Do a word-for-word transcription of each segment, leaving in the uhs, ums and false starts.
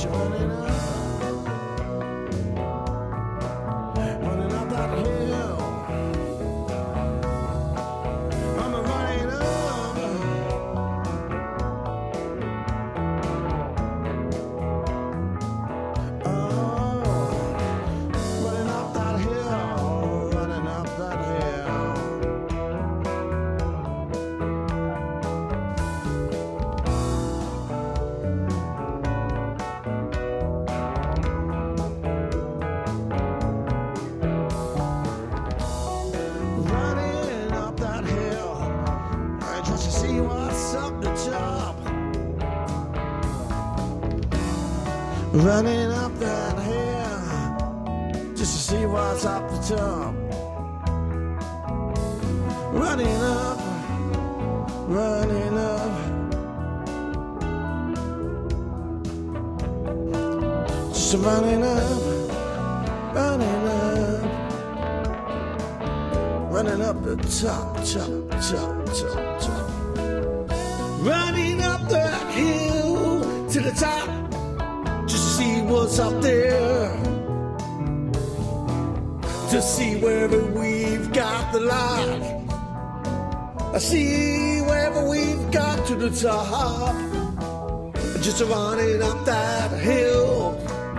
running up, running up that hill. I'm running up, oh, running up that hill, running up that hill. Running up that hill, I just to see what's up the top. Running up that hill, just to see what's up the top. Running up, running up, just running up, running up. Running up the top, top, top, top, top. Running up the hill to the top, just to see what's up there. To see wherever we've got the light. I see wherever we've got to the top. Just running up that hill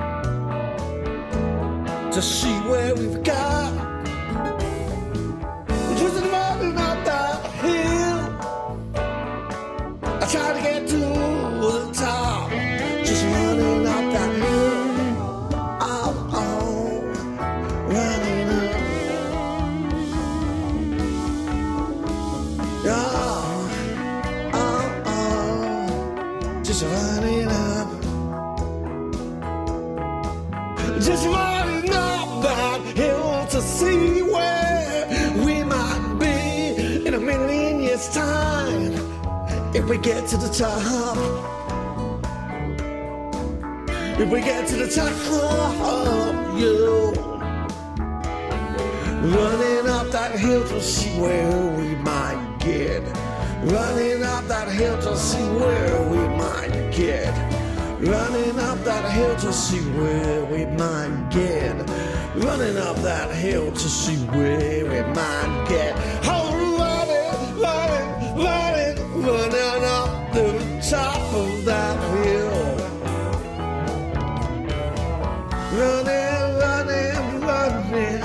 to see where we've got. Just running up that hill, I try to get to the top. Just running up that hill, oh, oh, running up, oh, oh, oh, just running up, just running up that hill to see where we might be in a million years' time if we get to the top. If we get to the top, you running up that hill to see where we might get. Running up that hill to see where we might get. Running up that hill to see where we might get. Running up that hill to see where we might get. Oh, running, running, running, running up the top of that hill. Running, running, running,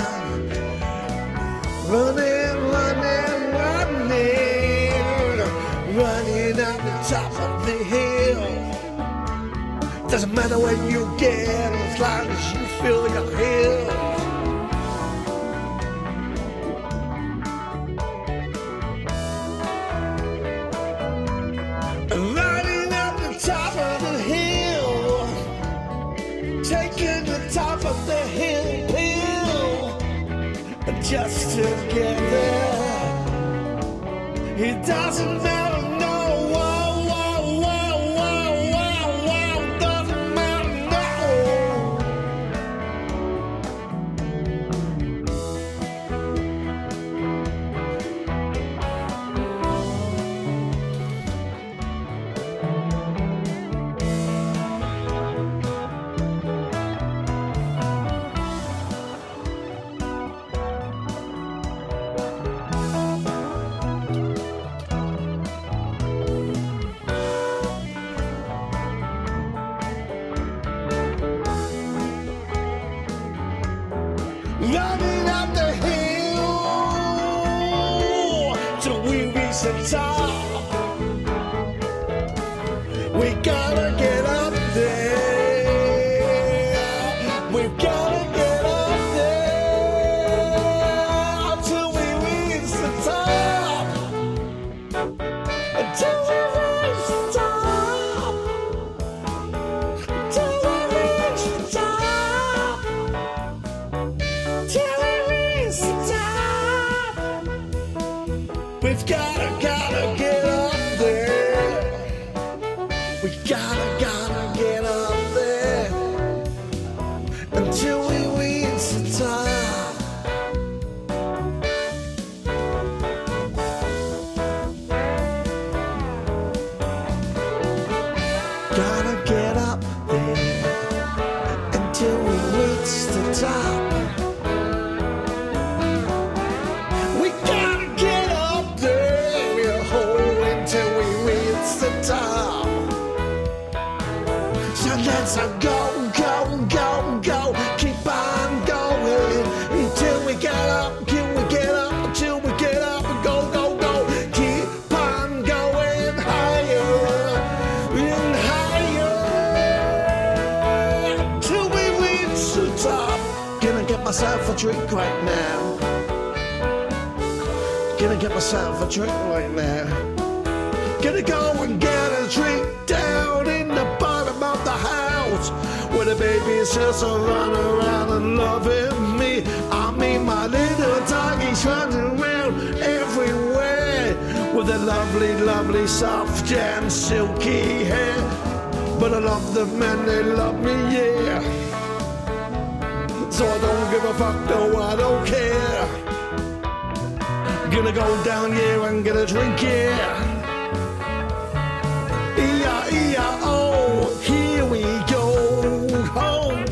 running, running, running, running up the top of the hill. Doesn't matter when you get, as long as you feel your heels. Running up the top of the hill, taking the top of the hill pill, just to get there. It doesn't matter. Running up the hill till we reach the top. We gotta get up there. We gotta get up there till we reach the top. Until we reach the top. Until we reach the top. Till we reach the top, we've gotta, gotta get up there. We gotta, gotta get up there until we reach the top. Gotta get up there. And let's go, go, go, go. Keep on going until we get up, till we get up, till we get up. Go, go, go. Keep on going higher and higher till we reach the top. Gonna get myself a drink right now. Gonna get myself a drink right now. Gonna go and get a drink down in the bottom of the house where the baby sisters run around and loving me. I mean, my little doggy's running around everywhere with a lovely, lovely, soft and silky hair. But I love them and they love me, yeah. So I don't give a fuck, no, I don't care. Gonna go down here and get a drink, yeah. E I E I O, here we go home.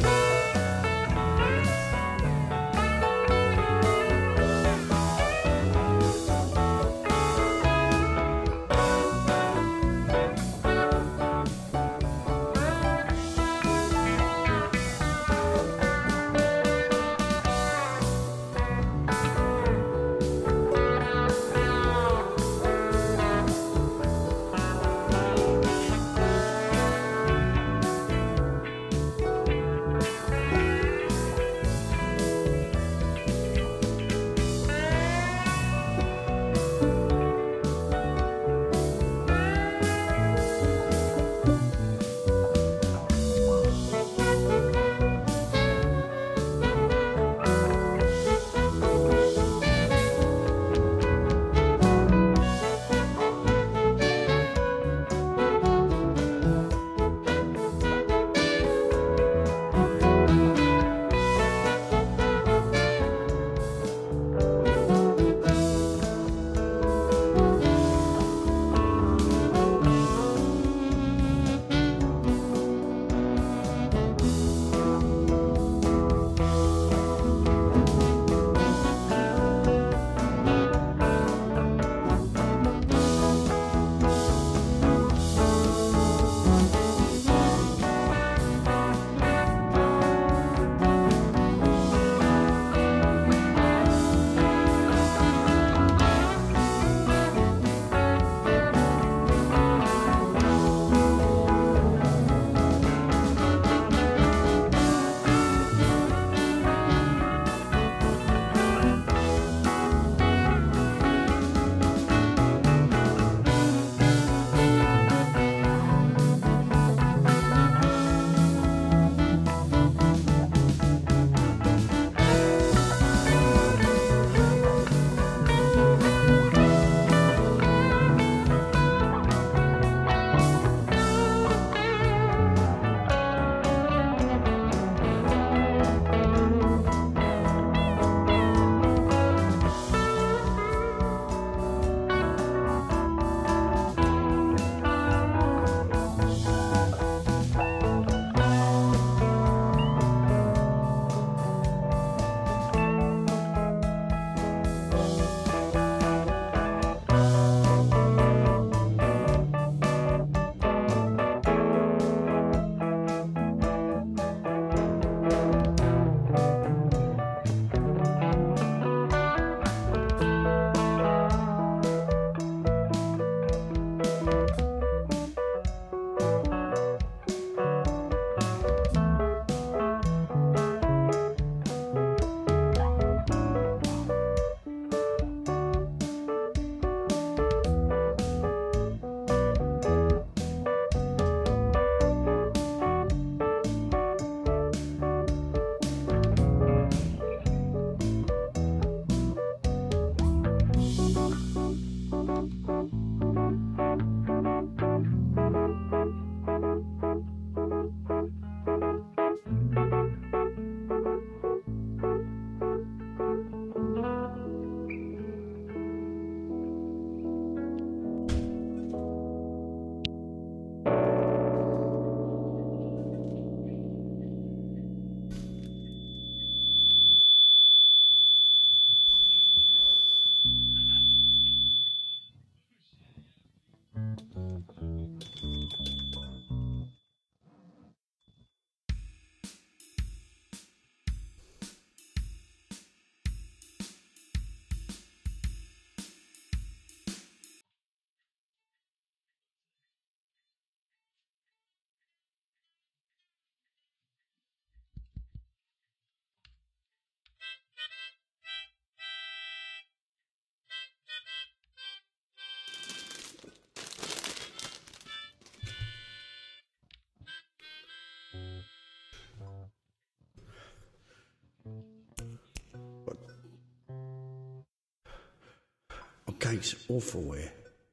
gate's awful here.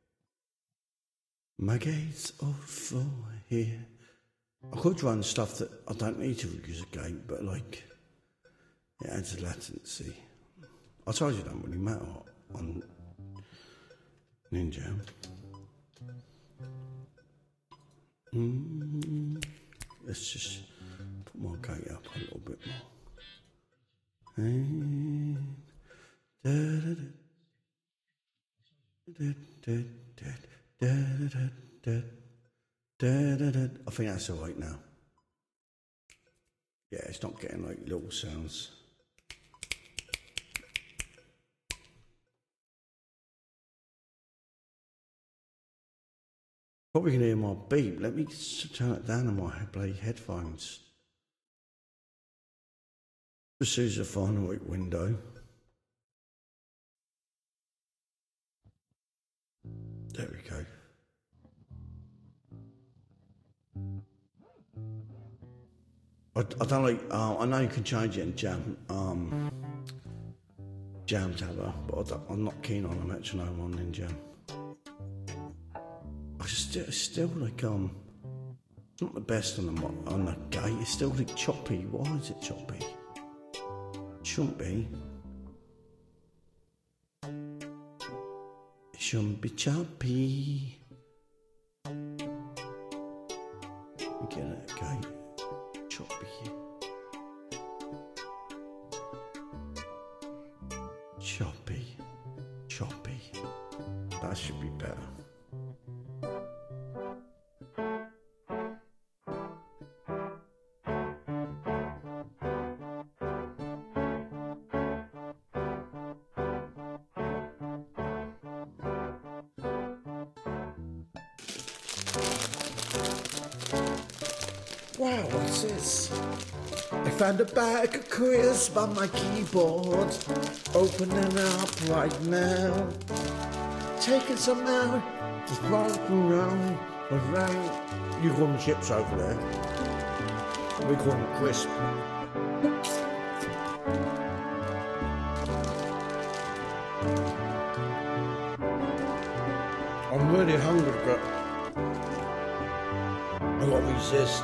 My gate's awful here. I could run stuff that I don't need to use a gate, but like, it adds a latency. I told you it don't really matter on Ninja. Mm, let's just put my gate up a little bit more. And da da da da da da da da da da da. I think that's all right now. Yeah, it's not getting like little sounds. Probably can hear my beep. Let me turn it down on my bloody headphones. This is a final week window. There we go. I, I don't like. Uh, I know you can change it in Jam, um, Jam Tabber, but I don't, I'm not keen on a metronome on in Jam. I still, it's still like um, it's not the best on the on the gate. It's still like choppy. Why is it choppy? It shouldn't be. It shouldn't be choppy. We get it, gate. Choppy. Choppy. Choppy. That should be better. Wow, what's this? I found a bag of crisps on my keyboard. Opening up right now. Taking some out, just walking around, around. You call them chips over there. We call them crisp. I'm really hungry, but I gotta resist.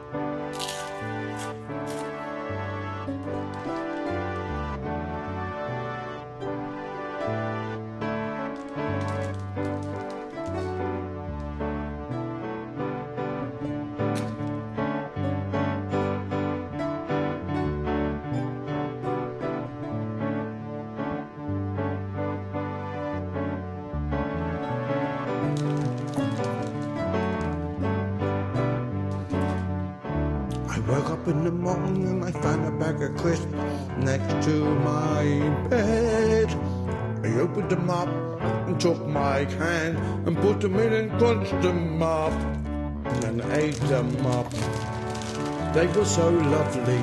Woke up in the morning and I found a bag of crisps next to my bed. I opened them up and took my hand and put them in and crunched them up and ate them up. They were so lovely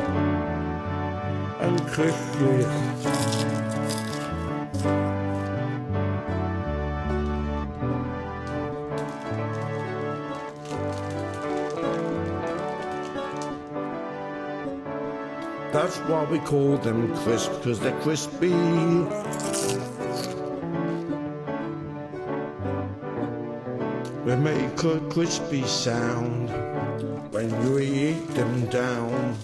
and crispy. That's why we call them crisp, because they're crispy. They make a crispy sound when you eat them down.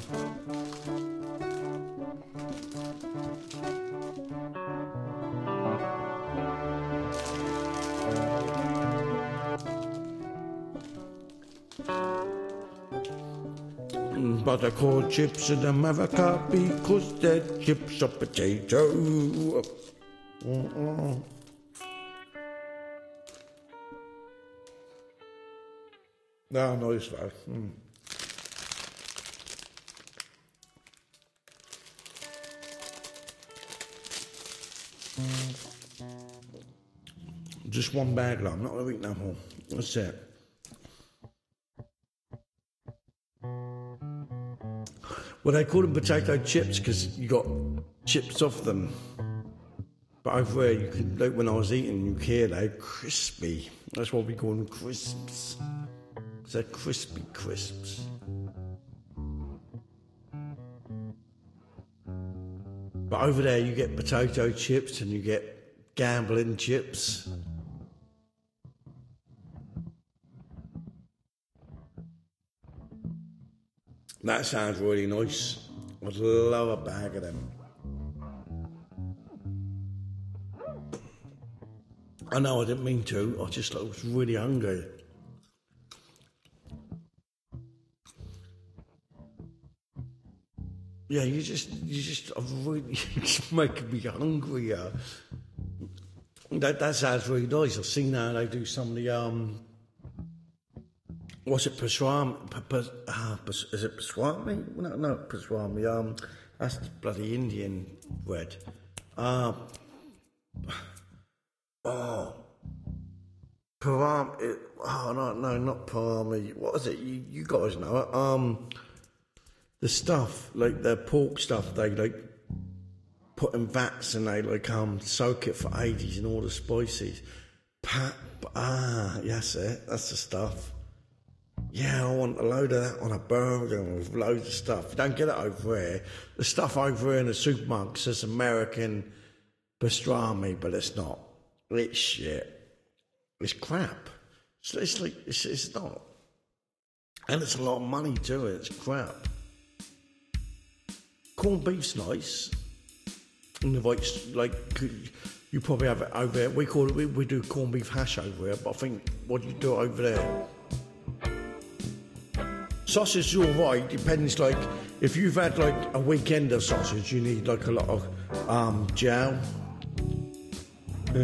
But they're called chips in America because they're chips of potato. Mm-mm. No, no, it's fine. Mm. Just one bag, I'm not going to eat no more. That's it. Well, they call them potato chips because you got chips off them. But over there, you can, like when I was eating, you hear they're crispy. That's why we call them crisps. They're crispy crisps. But over there, you get potato chips and you get gambling chips. That sounds really nice. I'd love a bag of them. I know I didn't mean to, I just I was really hungry. Yeah, you just, you just, I'm really, you're just making me hungry. Uh. That that sounds really nice. I've seen how they do some of the, um, what's it, pastrami? Pa, pa, ah, pas, is it pastrami? No, no, pastrami. Um, that's the bloody Indian bread. Uh, oh, parami. Oh no, no, not parami. What is it? You, you guys know it. Um. The stuff, like the pork stuff, they like put in vats and they like um soak it for ages in all the spices. Pa- ah, that's it. That's the stuff. Yeah, I want a load of that on a burger with loads of stuff. You don't get it over here. The stuff over here in the supermarket says American pastrami, but it's not. It's shit. It's crap. It's, it's like it's, it's not, and it's a lot of money to it. It's crap. Corned beef's nice, and the like, like you probably have it over there. We call it, we, we do corned beef hash over here, but I think what you do over there. Sausage is all right. Depends, like if you've had like a weekend of sausage, you need like a lot of um, gel. Yeah.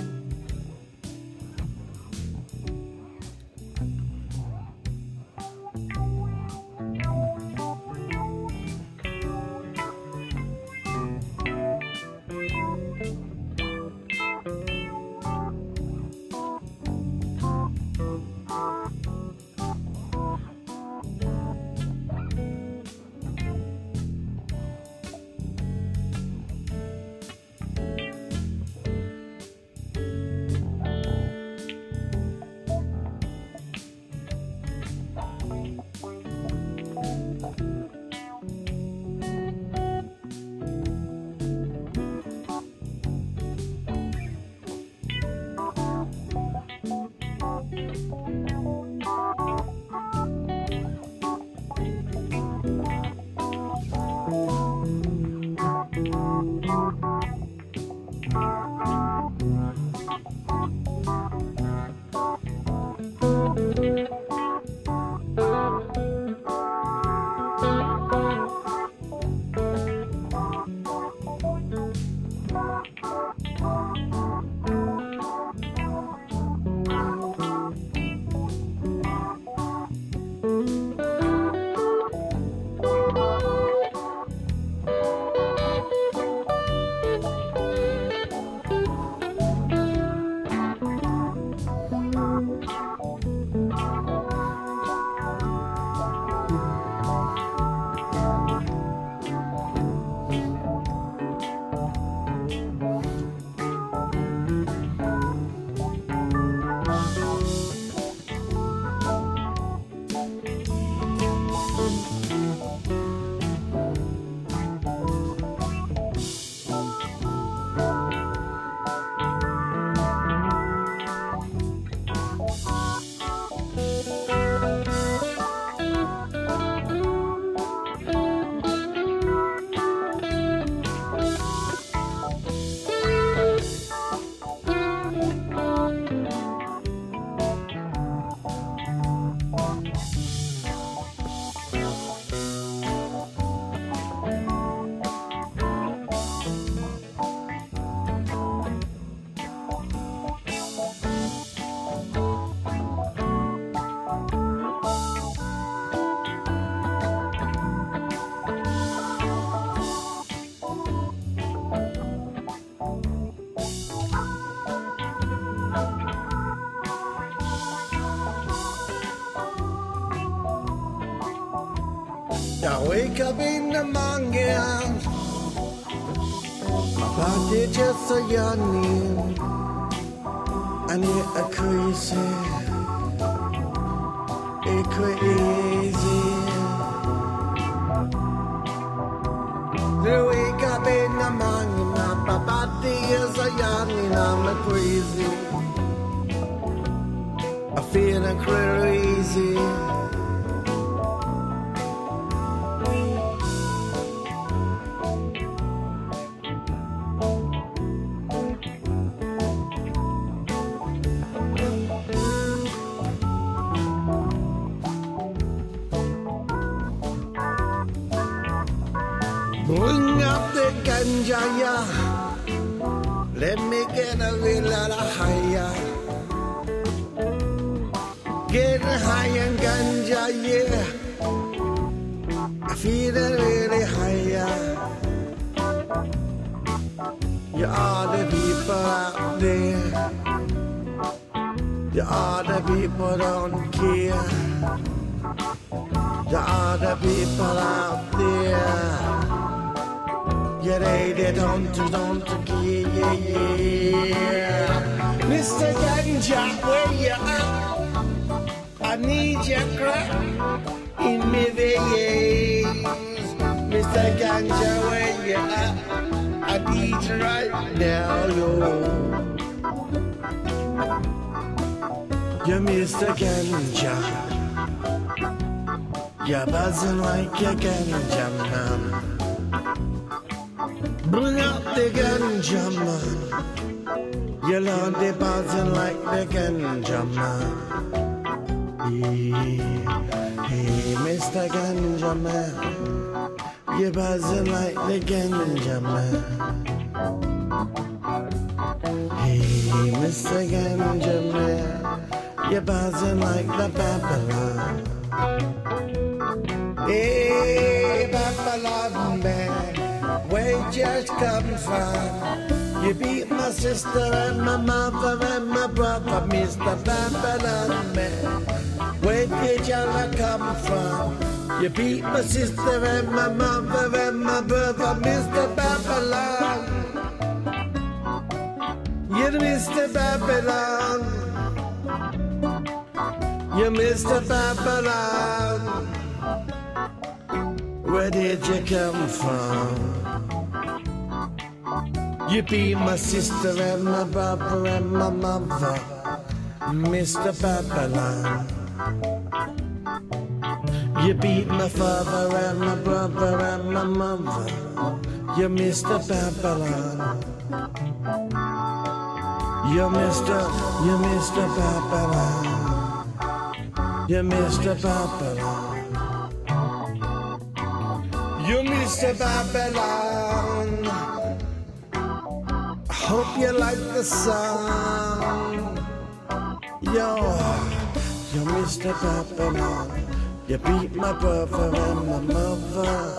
I wake up in the morning, my body just a yawning, and it's crazy, it's crazy. I wake up in the morning, my body is a yawning, and I'm crazy. I feel crazy. Bring up the ganja, yeah. Let me get a little higher. Get high and ganja, yeah. I feel it really higher. You are the people out there. You are the people don't care. You are the people out there. Yeah, they, they don't, don't care, yeah, yeah. Mister Ganja, where you at? I need your crack in me veins. Mister Ganja, where you at? I need you right now, yo. You're Mister Ganja. You're buzzing like a ganja man. Bring out the ganja man. You're lonely buzzing like the ganja man. Hey, hey, Mister Ganja man. You're buzzing like the ganja man. Hey, Mister Ganja man. You're buzzing like the Babylon. Hey, Babylon man. Where you just come from? You beat my sister and my mother and my brother, Mister Babylon man. Where did y'all come from? You beat my sister and my mother and my brother, Mister Babylon. You're Mister Babylon. You're Mister Babylon. Where did you come from? You be my sister and my brother and my mother, Mister Babylon. You beat my father and my brother and my mother, you're Mister Babylon. You're Mister, you're Mister Babylon. You're Mister Babylon. You're Mister Babylon. I hope you like the song. Yo, you're Mister Babylon. You beat my brother and my mother.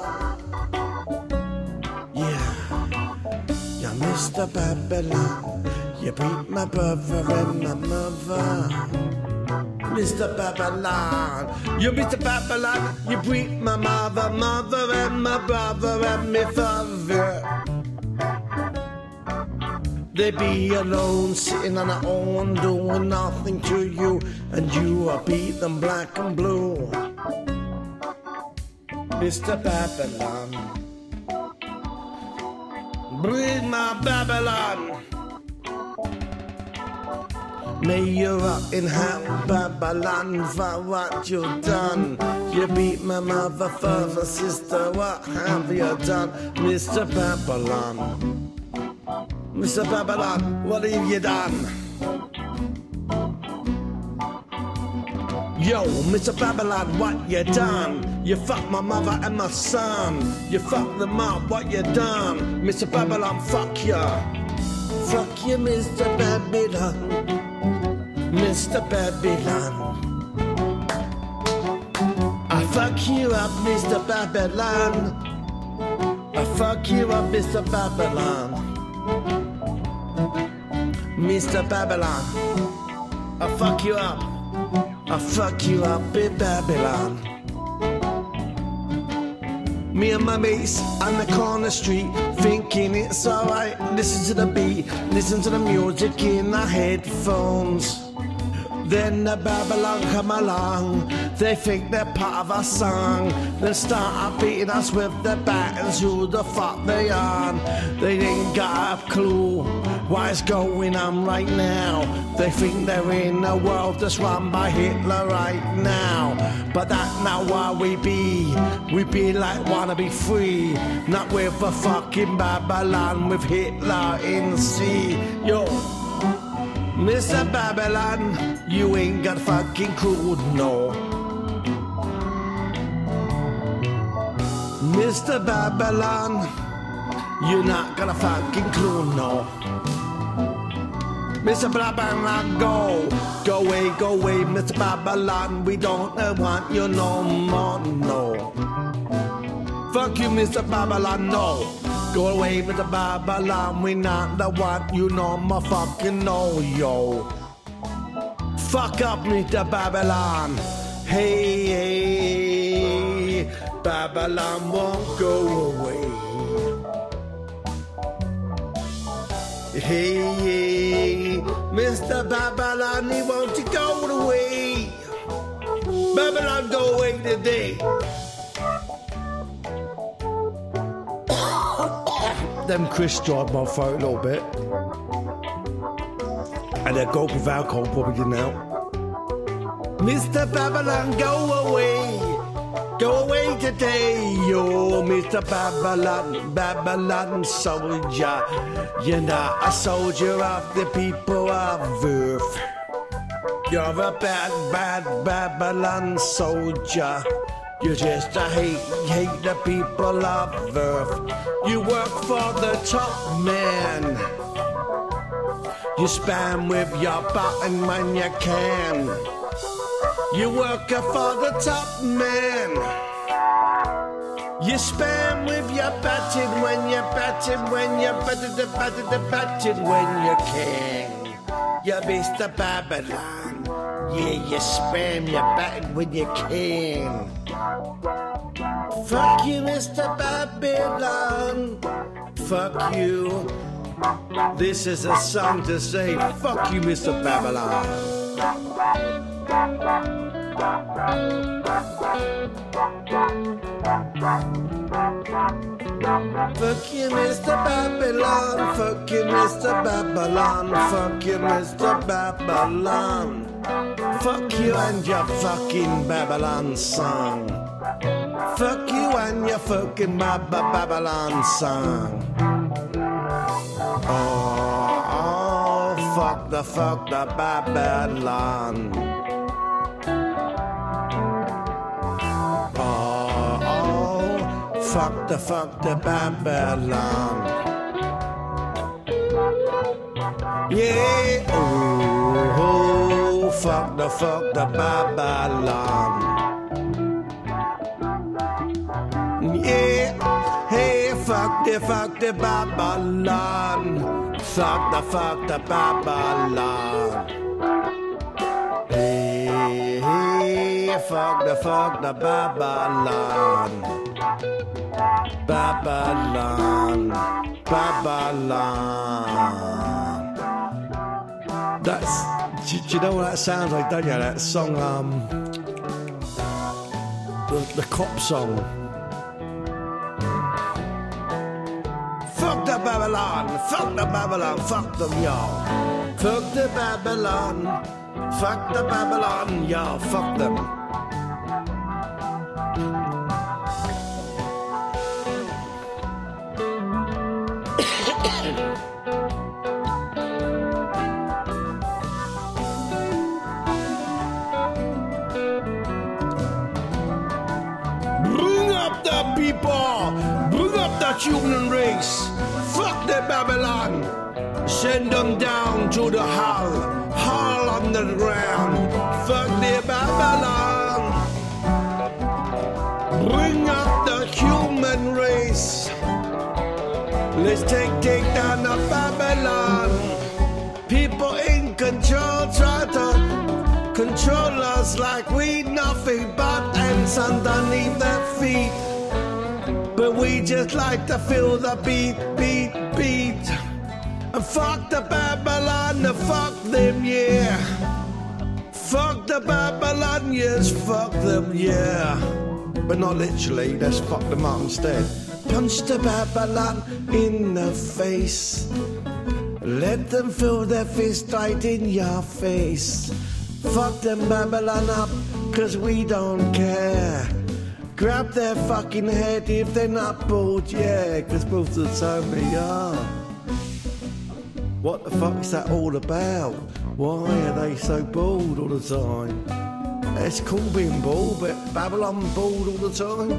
Yeah, you're Mister Babylon. You beat my brother and my mother. Mister Babylon, you Mister Babylon, you beat my mother, mother and my brother and my father. They be alone, sitting on their own, doing nothing to you, and you are beat them black and blue. Mister Babylon, bring my Babylon. May you rot in hell, Babylon, for what you've done. You beat my mother, father, sister, what have you done? Mister Babylon, Mister Babylon, what have you done? Yo, Mister Babylon, what you done? You fucked my mother and my son. You fucked them up, what you done? Mister Babylon, fuck ya. Fuck you, Mister Babylon. Mister Babylon, I fuck you up, Mister Babylon. I fuck you up, Mister Babylon. Mister Babylon, I fuck you up. I fuck you up in Babylon. Me and my mates on the corner street, thinking it's alright. Listen to the beat, listen to the music in our headphones. Then the Babylon come along, they think they're part of our song. Then start beating us with the batons, who the fuck they are. They ain't got a clue what's going on right now. They think they're in a world that's run by Hitler right now. But that's not what we be. We be like wanna be free, not with a fucking Babylon with Hitler in the sea. Yo, Mister Babylon, you ain't got fucking clue, no. Mister Babylon, you're not got a fucking clue, no. Mister Babylon, go, go away, go away, Mister Babylon, we don't want you no more, no. Fuck you, Mister Babylon, no. Go away, Mister Babylon, we not the one you know more fucking no, yo. Fuck up, Mister Babylon. Hey, hey, Babylon won't go away. Hey, hey, Mister Babylon, he won't go away. Babylon, go away today. Them Chris drive my throat a little bit. And that gulp of alcohol probably getting out. Mister Babylon, go away. Go away today, yo. Mister Babylon, Babylon soldier. You're not a soldier of the people of Earth. You're a bad, bad Babylon soldier. You just uh, hate, hate the people of Earth. You work for the top man. You spam with your button when you can. You work for the top man. You spam with your button when you button when you button the button the button when you can. You're Mister Babylon. Yeah, you spam your button when you can. Fuck you, Mister Babylon. Fuck you. This is a song to say, fuck you, Mister Babylon. Fuck you, Mister Babylon. Fuck you, Mister Babylon. Fuck you, Mister Babylon. Fuck you and your fucking Babylon song. Fuck you and your fucking Bab Babylon song. Oh, oh, fuck the fuck the Babylon. Oh, oh, fuck the fuck the Babylon. Yeah, oh, oh, fuck the fuck the Babylon. Yeah, hey, fuck the fuck the Babylon. Fuck the fuck the Babylon. Hey, hey, fuck the fuck the Babylon. Babylon, Babylon. That's, do, do you know what that sounds like, don't you? That song, um, the, the cop song. Fuck the Babylon, fuck the Babylon, fuck them, y'all. Fuck the Babylon, fuck the Babylon, y'all, fuck them. Bring up the people, bring up the human race. Fuck the Babylon. Send them down to the hull, hull on the ground. Fuck the Babylon. Bring up the human race. Let's take, take down the Babylon. People in control try to control us like we nothing but ants underneath their feet. But we just like to feel the beat, beat, beat. And fuck the Babylon, and fuck them, yeah. Fuck the Babylonians, fuck them, yeah. But not literally, let's fuck them up instead. Punch the Babylon in the face. Let them feel their fist right in your face. Fuck them Babylon up, cause we don't care. Grab their fucking head if they're not bored, yeah, cause most of the time they are. What the fuck is that all about? Why are they so bored all the time? It's cool being bored, but Babylon bored all the time?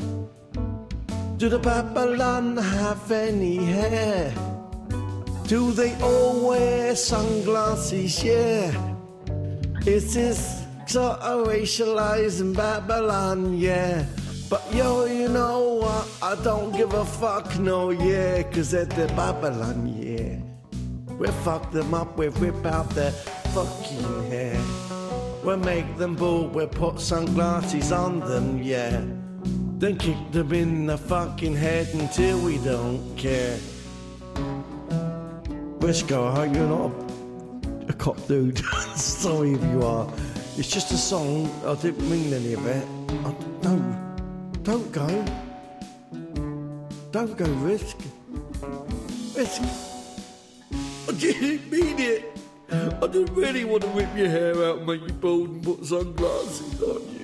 Do the Babylon have any hair? Do they all wear sunglasses, yeah? Is this sort of racialized in Babylon, yeah? But yo, you know what? I don't give a fuck, no, yeah, cause they're the Babylon, yeah. We'll fuck them up, we'll rip out their fucking hair. We'll make them bald, we'll put sunglasses on them, yeah. Then kick them in the fucking head until we don't care. Briscoe, I hope you're not a, a cop dude. Sorry if you are. It's just a song, I didn't mean any of it. I, no, don't go. Don't go, Risk. Risk. I didn't mean it. I didn't really want to rip your hair out and make you bald and put sunglasses on you.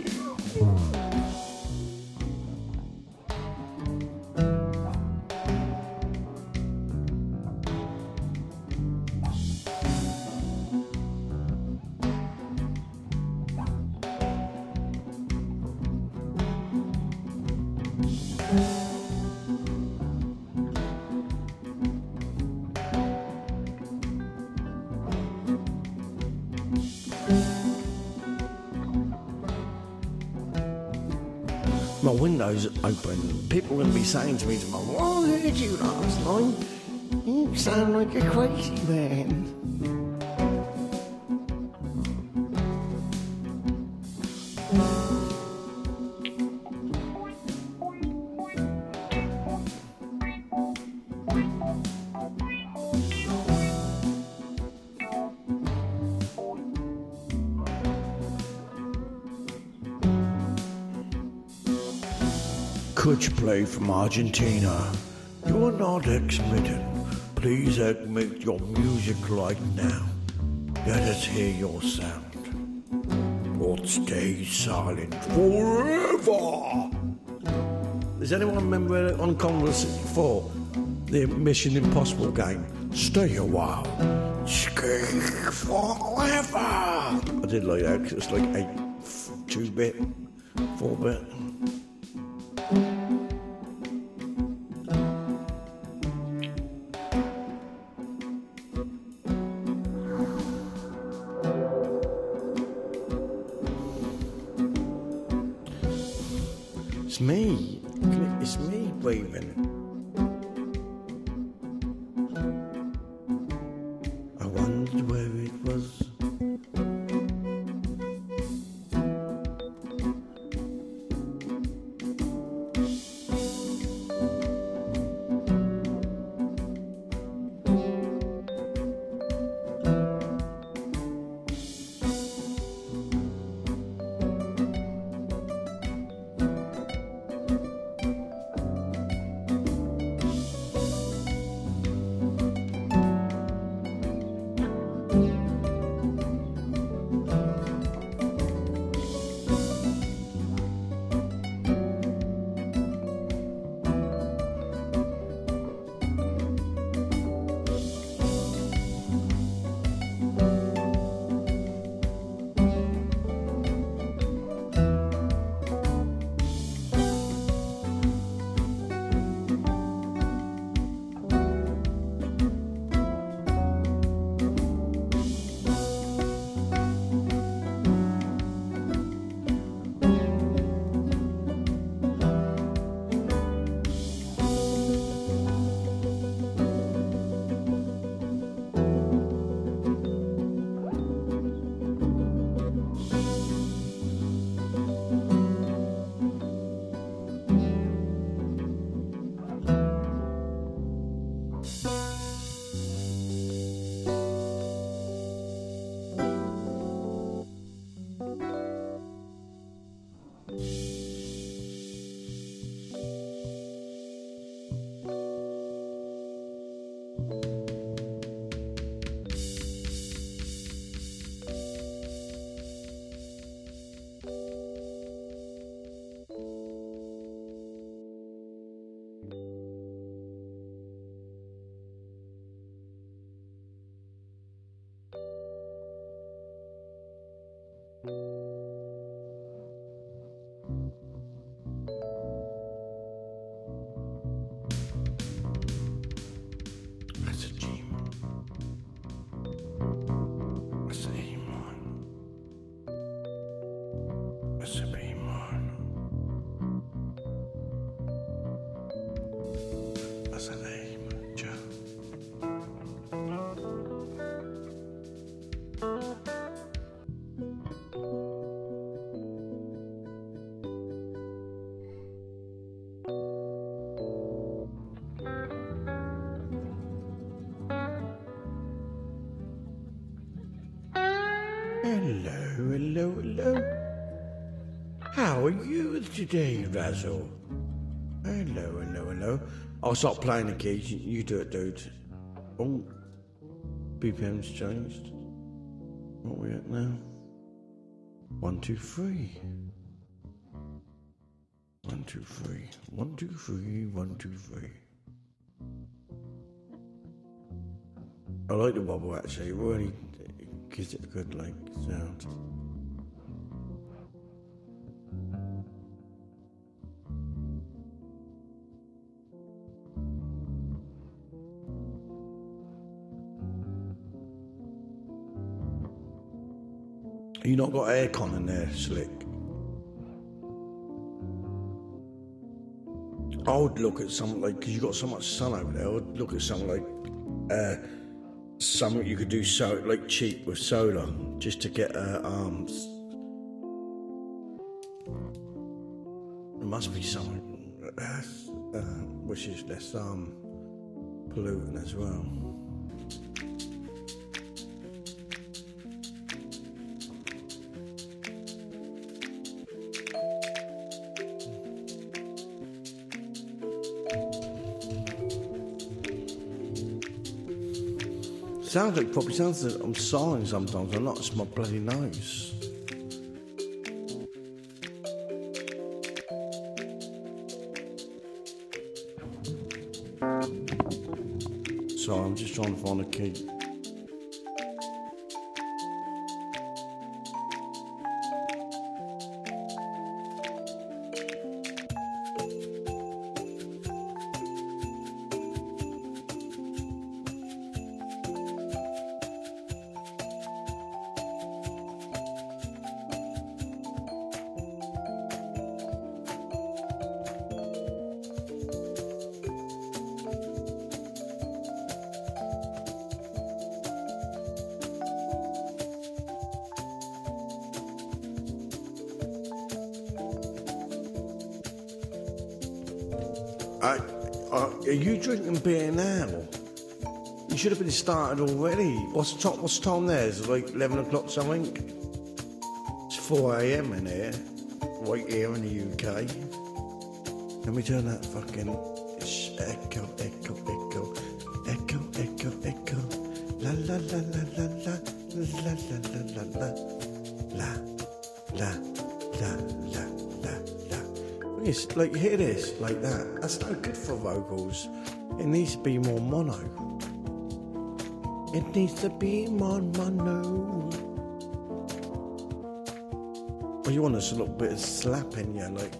My window's open. People are going to be saying to me tomorrow, "Oh, I heard you last night. You sound like a crazy man." Could you play from Argentina? You're not ex-midden. Please admit your music right now. Let us hear your sound. Or stay silent forever. Does anyone remember on Commodore sixty-four the Mission Impossible game? Stay a while. Stay forever. I did like that because it's like eight, two bit, four bit. It's me. It's me breathing. I wondered where it was. What's her name? Jo. Hello, hello, hello. How are you today, Razzle? Hello, hello, hello. I'll stop playing the keys. You do it, dude. Oh, B P M's changed. What are we at now? One, two, three. One, two, three. One, two, three. One, two, three. I like the wobble actually. It really gives it a good like sound. You not got aircon in there, Slick? I would look at something like, because you got so much sun over there, I would look at something like, uh, something you could do so like cheap with solar, just to get uh, arms. There must be something uh, uh, which is less um, polluting as well. Sounds like probably sounds like I'm sighing sometimes. I'm not. It's my bloody nose. Sorry, I'm just trying to find a key. I, uh, are you drinking beer now? You should have been started already. What's the time, what's the time there? Is it like eleven o'clock something? It's four a m in here, right here in the U K. Let me turn that fucking it's echo, echo, echo, echo, echo, echo. La la la la la la la la la la la la la la la la. It's like, hear this, like that. That's no good for vocals. It needs to be more mono. It needs to be more mono. Well, you want us a little bit of slap in you, like.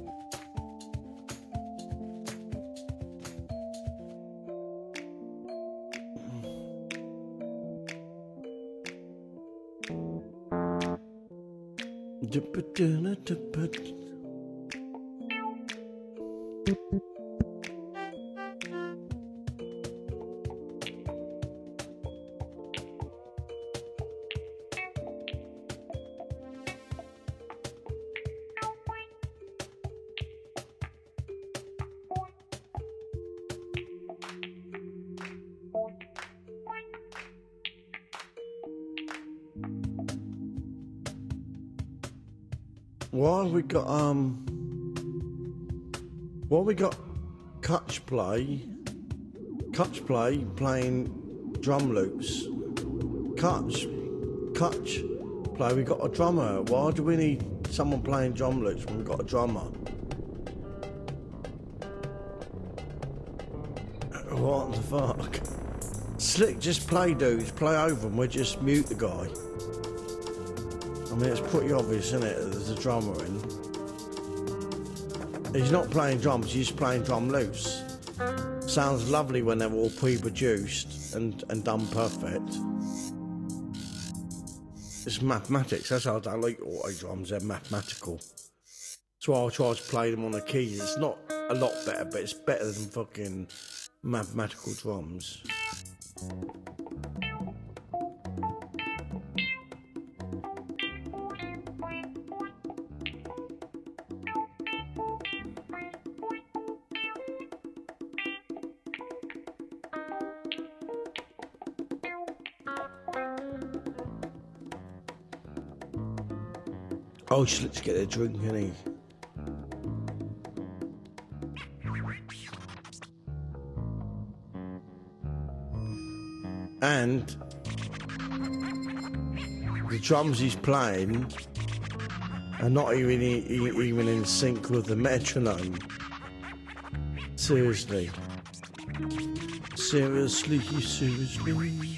Why have we got um? Why have we got Cutch play? Cutch play playing drum loops. Cutch, Cutch play. We got a drummer. Why do we need someone playing drum loops when we got a drummer? What the fuck? Slick, just play dudes, play over them. We'll just mute the guy. I mean, it's pretty obvious, isn't it? There's a drummer in. He's not playing drums, he's playing drum loops. Sounds lovely when they're all pre-produced and, and done perfect. It's mathematics, that's how I don't like auto drums, they're mathematical. That's why I try to play them on the keys. It's not a lot better, but it's better than fucking mathematical drums. Oh, just let's get a drink, innit? And the drums he's playing are not even even in sync with the metronome. Seriously. Seriously, seriously.